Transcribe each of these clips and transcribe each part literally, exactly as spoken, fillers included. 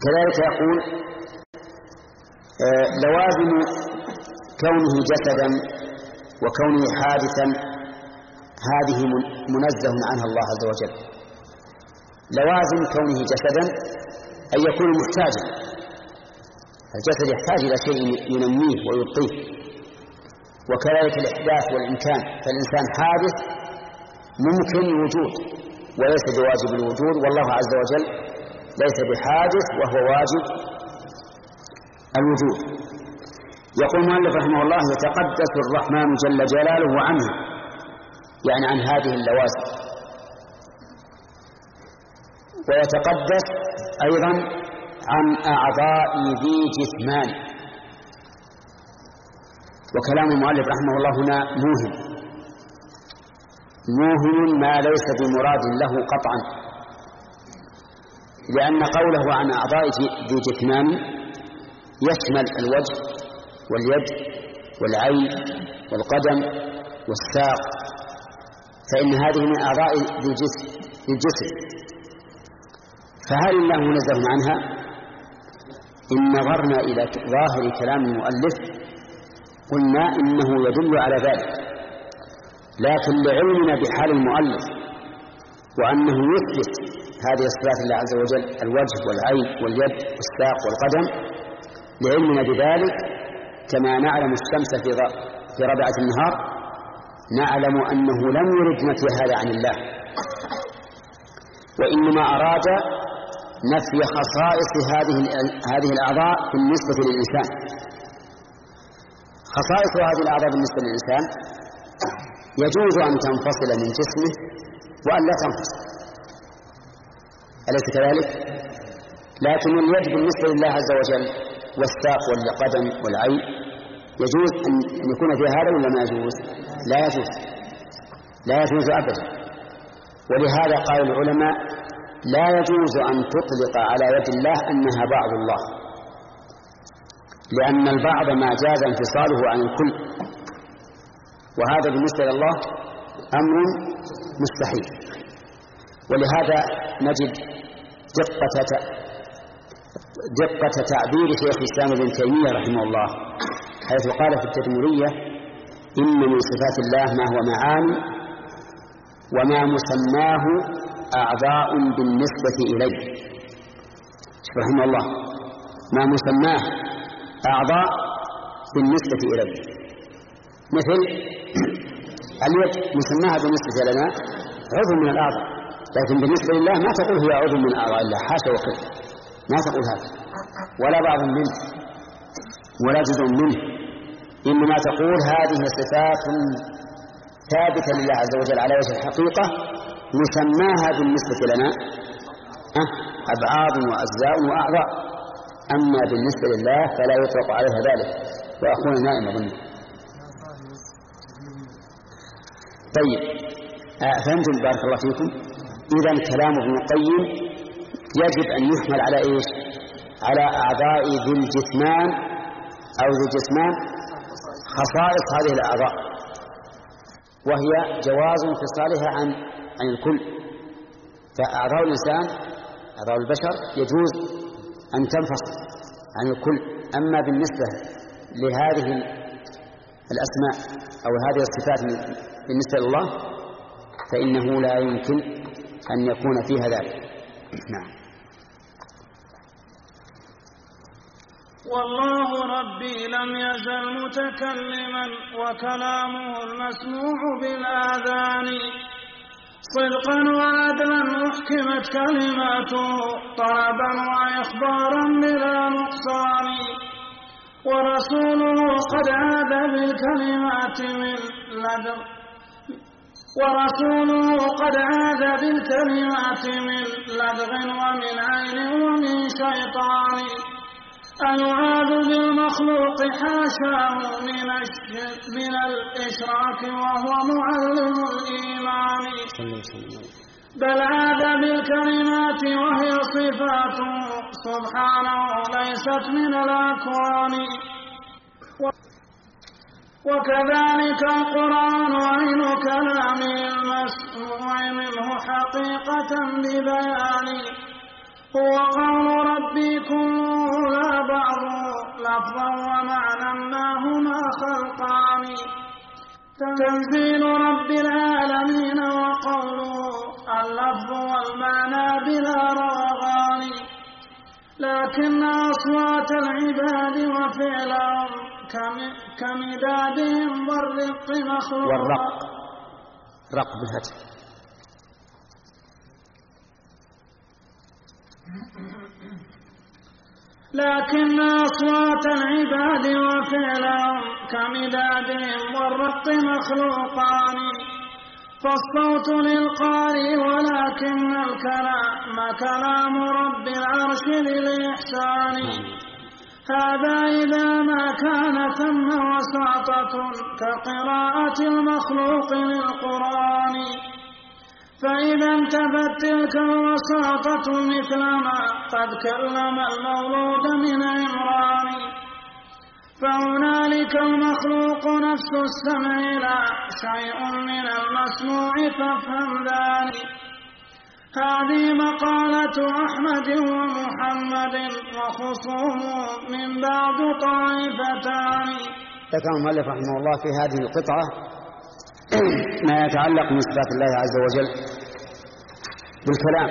كذلك يقول آه لوازم كونه جسدا وكونه حادثا هذه منزه عنها الله عز وجل. لوازم كونه جسدا أن يكون محتاجا، الجسد يحتاج إلى شيء ينميه ويبقيه، وكذلك الإحداث والإمكان، فالإنسان حادث ممكن الوجود وليس بواجب الوجود، والله عز وجل ليس بحادث وهو واجب الوجود. يقول المؤلف رحمه الله: يتقدس الرحمن جل جلاله عنه، يعني عن هذه اللوازم. ويتقدس أيضا عن أعضاء ذي جسمان. وكلام المؤلف رحمه الله هنا موهم موهم ما ليس بمراد له قطعا، لأن قوله عن أعضاء ذي جسمان يشمل الوجه واليد والعين والقدم والساق، فإن هذه من أعضاء ذي الجسم. فهل الله منزه عنها؟ إن نظرنا إلى ظاهر كلام المؤلف قلنا إنه يدل على ذلك، لكن لعلمنا بحال المؤلف وأنه يثبت هذه الصفات لله عز وجل، الوجه والعين واليد والساق والقدم، لعلمنا بذلك كما نعلم الشمس في ربعة النهار نعلم أنه لم يرد نفي هذا عن الله، وإنما أراد نفي خصائص هذه هذه الأعضاء بالنسبة للإنسان. خصائص هذه الأعضاء بالنسبة للإنسان يجوز أن تنفصل من جسمه وأن لا تنفصل، أليس كذلك؟ لكن اليد بالنسبة لله عز وجل والساق والقدم والعين يجوز أن يكون في هذا ولا ما يجوز؟ لا يجوز لا يجوز أبدا. ولهذا قال العلماء: لا يجوز أن تطلق على يد الله أنها بعض الله، لأن البعض ما جاز انفصاله عن الكل، وهذا بالنسبة لله أمر مستحيل. ولهذا نجد دقة دقة تعبير شيخ الإسلام ابن تيمية رحمه الله، حيث قال في التدمرية: إن من صفات الله ما هو معاني وما مسماه أعضاء بالنسبة إليه. رحمه الله: ما مسماه أعضاء بالنسبة إليه، مثل اليد مسماها بالنسبة لنا عضو من الأعضاء، لكن بالنسبة لله ما تقول هي عضو من أعضاء الله، حاشا وكذا، ما تقول هذا، ولا بعض منه ولا جزء منه، إنما تقول هذه صفات ثابتة لله عز وجل على وجه الحقيقة، مسماها بالنسبة لنا أبعاد وأجزاء وأعضاء، أما بالنسبة لله فلا يطلق عليها ذلك. وأخونا نائم أظن. طيب، فهمتم بارك الله فيكم؟ إذن كلام ابن القيم يجب أن يحمل على إيش؟ على أعضاء ذي الجسمان أو ذي الجسمان خصائص هذه الأعضاء، وهي جواز انفصالها عن عن الكل. فأعضاء الإنسان أعضاء البشر يجوز أن تنفصل عن الكل، أما بالنسبة لهذه الأسماء أو هذه الصفات بالنسبة لله فإنه لا يمكن أن يكون فيها ذلك. نعم. والله ربي لم يزل متكلما وكلامه المسموع بالآذان، صدقا وعدلا محكمت كلماته، طلبا وإخبارا بلا نقصان. ورسوله قد عاد بالكلمات من لدغ ورسوله قد عاد بالكلمات من لدغ ومن عين ومن شيطان. أيعاذ بالمخلوق حاشاه من, من الإشراك وهو معلم الإيمان، بل عاد بالكلمات وهي صفات سبحانه ليست من الأكوان. وكذلك القرآن عين كلام المسموع منه حقيقة ببيان، هو قول ربي كن تنزيل رب العالمين وقوله اللفظ والمعنى بلا روغان، لكن أصوات العباد وفعلهم كمدادهم والرق مخلوق. والرق رق بالفتح. لكن أصوات العباد وفعلهم كمدادهم والرق مخلوقان، فالصوت للقارئ ولكن الكلام كلام رب العرش للإحسان. هذا إذا ما كان ثم وساطة كقراءة المخلوق للقرآن، فإذا انتفت تلك الوساطة مثلما قد كلم المولود من عمران، فهنالك المخلوق نفس السمع لا شيء من المسموع فافهم ذلك. هذه مقالة أحمد ومحمد وخصومه من بعد طائفتان. ذكر المؤلف رحمه الله في هذه القطعة ما يتعلق من صفات الله عز وجل بالكلام،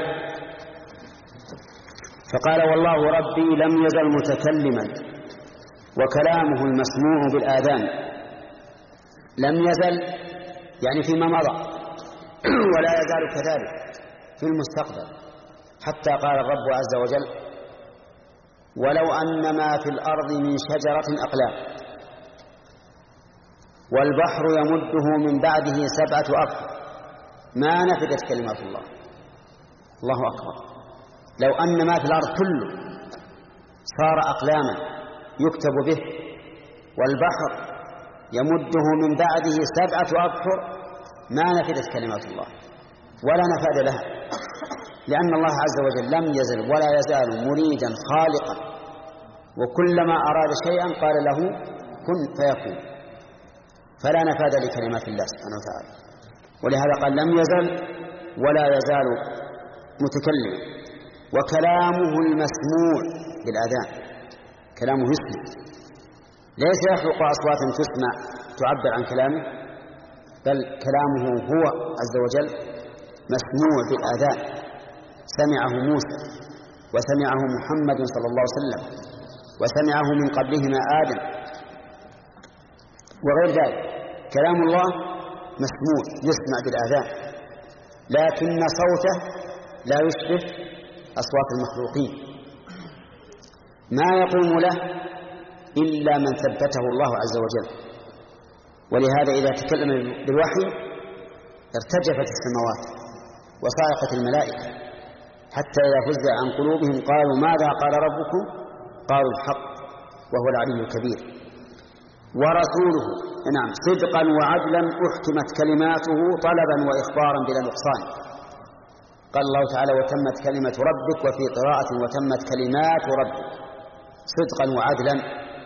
فقال والله ربي لم يزل متكلما وكلامه المسموع بالآذان. لم يزل يعني فيما مضى ولا يزال كذلك في المستقبل، حتى قال الرب عز وجل ولو أن ما في الأرض من شجرة أقلام والبحر يمده من بعده سبعة أبحر ما نفدت كلمات الله. الله أكبر. لو أن ما في الأرض كله صار أقلاما يكتب به والبحر يمده من بعده سبعة أبحر ما نفدت كلمات الله ولا نفاد لها، لأن الله عز وجل لم يزل ولا يزال مريدا خالقا، وكلما أراد شيئا قال له كن فيكون، فلا نفاد لكلمات الله سبحانه وتعالى. ولهذا قال لم يزل ولا يزال متكلم، وكلامه المسموع بالآذان، كلامه يسمع، ليس يخلق أصواتا تسمع تعبر عن كلامه، بل كلامه هو عز وجل مسموع بالآذان. سمعه موسى وسمعه محمد صلى الله عليه وسلم وسمعه من قبلهما آدم وغير ذلك. كلام الله مسموع يسمع بالآذان، لكن صوته لا يشبه أصوات المخلوقين، ما يقوم له إلا من ثبته الله عز وجل. ولهذا إذا تكلم بالوحي ارتجفت السماوات وصاعقت الملائكة، حتى إذا فزع عن قلوبهم قالوا ماذا قال ربكم؟ قالوا الحق وهو العلي الكبير. ورسوله نعم صدقا وعدلا أحكمت كلماته طلبا وإخبارا بلا نقصان. قال الله تعالى وتمت كلمة ربك، وفي قراءة وتمت كلمات ربك، صدقا وعدلا.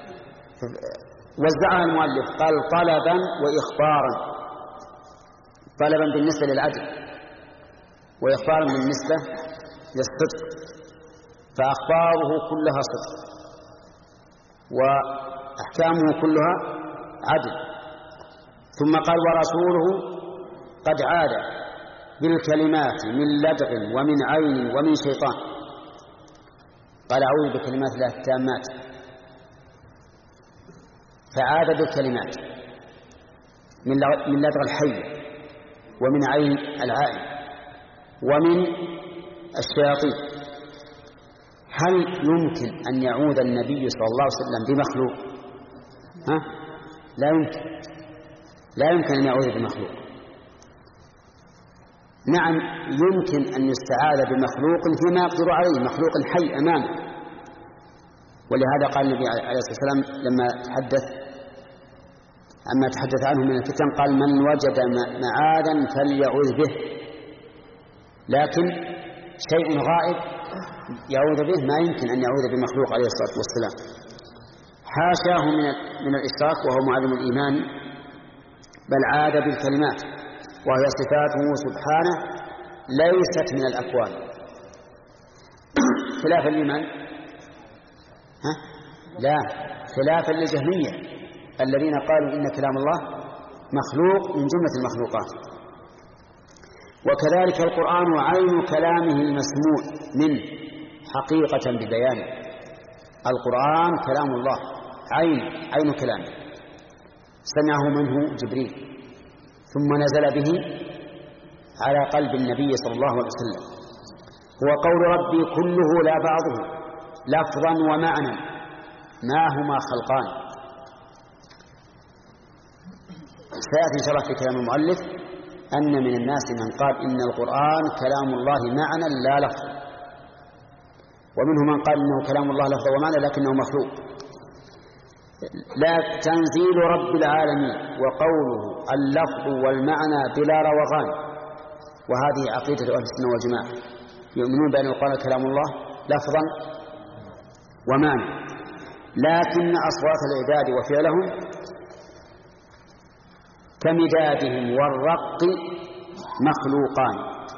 وزعها المؤلف قال طلبا وإخبارا، طلبا بالنسبة للعدل وإخبارا بالنسبة للصدق، فأخباره كلها صدق وأحكامه كلها عدل. ثم قال ورسوله قد عاد بالكلمات من لدغ ومن عين ومن شيطان. قال أعوذ بكلمات الله التامات، فعاد بالكلمات من لدغ الحي ومن عين العائن ومن الشياطين. هل يمكن أن يعود النبي صلى الله عليه وسلم بمخلوق؟ ها؟ لا يمكن، لا يمكن أن يعود بمخلوق. نعم يمكن أن يستعاذ بمخلوق فيما يقدر عليه، مخلوق حي أمامه. ولهذا قال النبي عليه الصلاة والسلام لما تحدث عما تحدث عنه من الفتن قال من وجد معاذا فليعوذ به. لكن شيء غائب يعوذ به ما يمكن أن يعوذ بمخلوق عليه الصلاة والسلام، حاشاه من من الإشراك وهو معلم الإيمان، بل عاد بالكلمات وهي صفاته سبحانه ليست من الأكوان، خلافا لمن؟ ها؟ لا، خلافا للجهمية الذين قالوا إن كلام الله مخلوق من جملة المخلوقات. وكذلك القرآن عين كلامه المسموع منه حقيقة ببيانه. القرآن كلام الله عين عين كلامه، سمعه منه جبريل ثم نزل به على قلب النبي صلى الله عليه وسلم. هو قول ربي كله لا بعضه لفظا ومعنى ما هما خلقان. سيأتي إن شاء الله في كلام المؤلف أن من الناس من قال إن القرآن كلام الله معنى لا لفظ، ومنهم من قال إنه كلام الله لفظ ومعنى لكنه مخلوق. لا تنزيل رب العالمين وقوله اللفظ والمعنى بلا روغان، وهذه عقيدة أهل السنة والجماعة، يؤمنون بأن القرآن كلام الله لفظا ومعنى، لكن أصوات العباد وفعلهم كمدادهم والرق مخلوقان.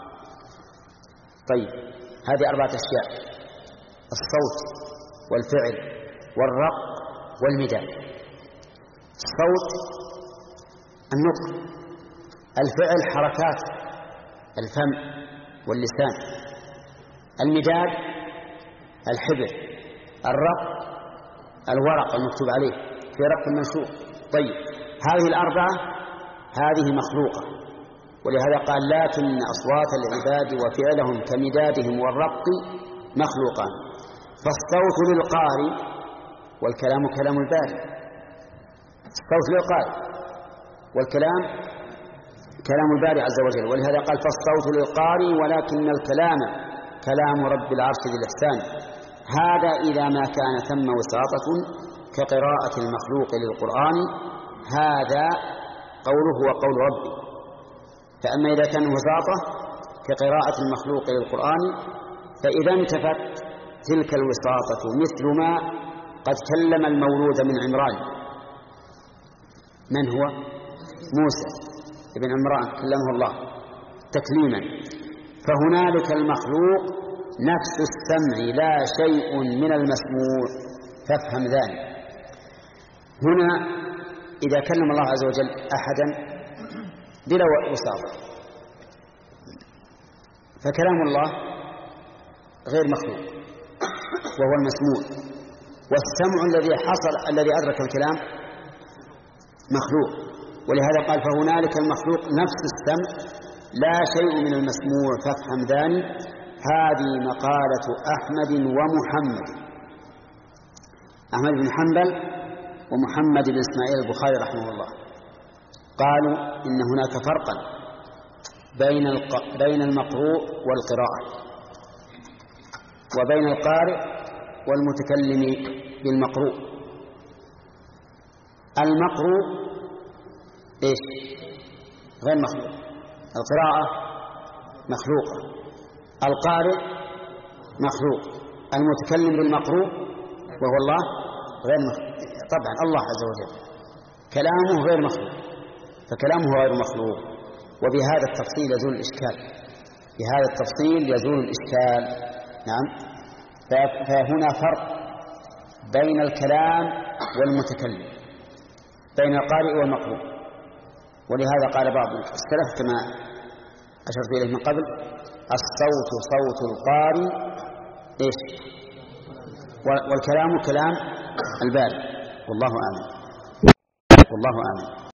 طيب، هذه أربعة أشياء: الصوت والفعل والرق والمداد. الصوت النطق، الفعل حركات الفم واللسان، المداد الحبر، الرق الورق المكتوب عليه في رق منشور. طيب، هذه الأربعة هذه مخلوقة، ولهذا قال لكن أصوات العباد وفعلهم كمدادهم والرق مخلوقان. فالصوت للقارئ والكلام كلام الباري. الصوت للقارئ والكلام كلام الباري عز وجل، ولهذا قال فالصوت للقارئ ولكن الكلام كلام رب العرش ذي الإحسان. هذا إذا ما كان ثم وساطة كقراءة المخلوق للقرآن، هذا قوله وقول ربي. فأما إذا كان وساطة كقراءة المخلوق للقرآن فإذا انتفت تلك الوساطة مثل ما قد كلم المولود من عمران. من هو؟ موسى ابن عمران كلمه الله تكليما. فهنالك المخلوق نفس السمع لا شيء من المسموع، فافهم ذلك. هنا إذا كلم الله عز وجل أحدا بلا وساطة فكلام الله غير مخلوق وهو المسموع، والسمع الذي حصل الذي أدرك الكلام مخلوق. ولهذا قال فهنالك المخلوق نفس السمع لا شيء من المسموع، فافهم ذلك. هذه مقالة أحمد ومحمد، أحمد بن حنبل ومحمد بن إسماعيل البخاري رحمه الله، قالوا إن هناك فرقا بين بين المقروء والقراءة وبين القارئ والمتكلم بالمقروء. المقروء إيش؟ غير مخلوق، القراءة مخلوقة، القارئ مخلوق، المتكلم بالمقروء وهو الله غير مخلوق. طبعا الله عز وجل كلامه غير مخلوق، فكلامه غير مخلوق. وبهذا التفصيل يزول الإشكال، بهذا التفصيل يزول الإشكال. نعم، فهنا فرق بين الكلام والمتكلم، بين القارئ والمقروء. ولهذا قال بعض السلف كما أشرت إليه من قبل: الصوت صوت القارئ إيش؟ والكلام كلام الباري. والله أعلم. والله أعلم.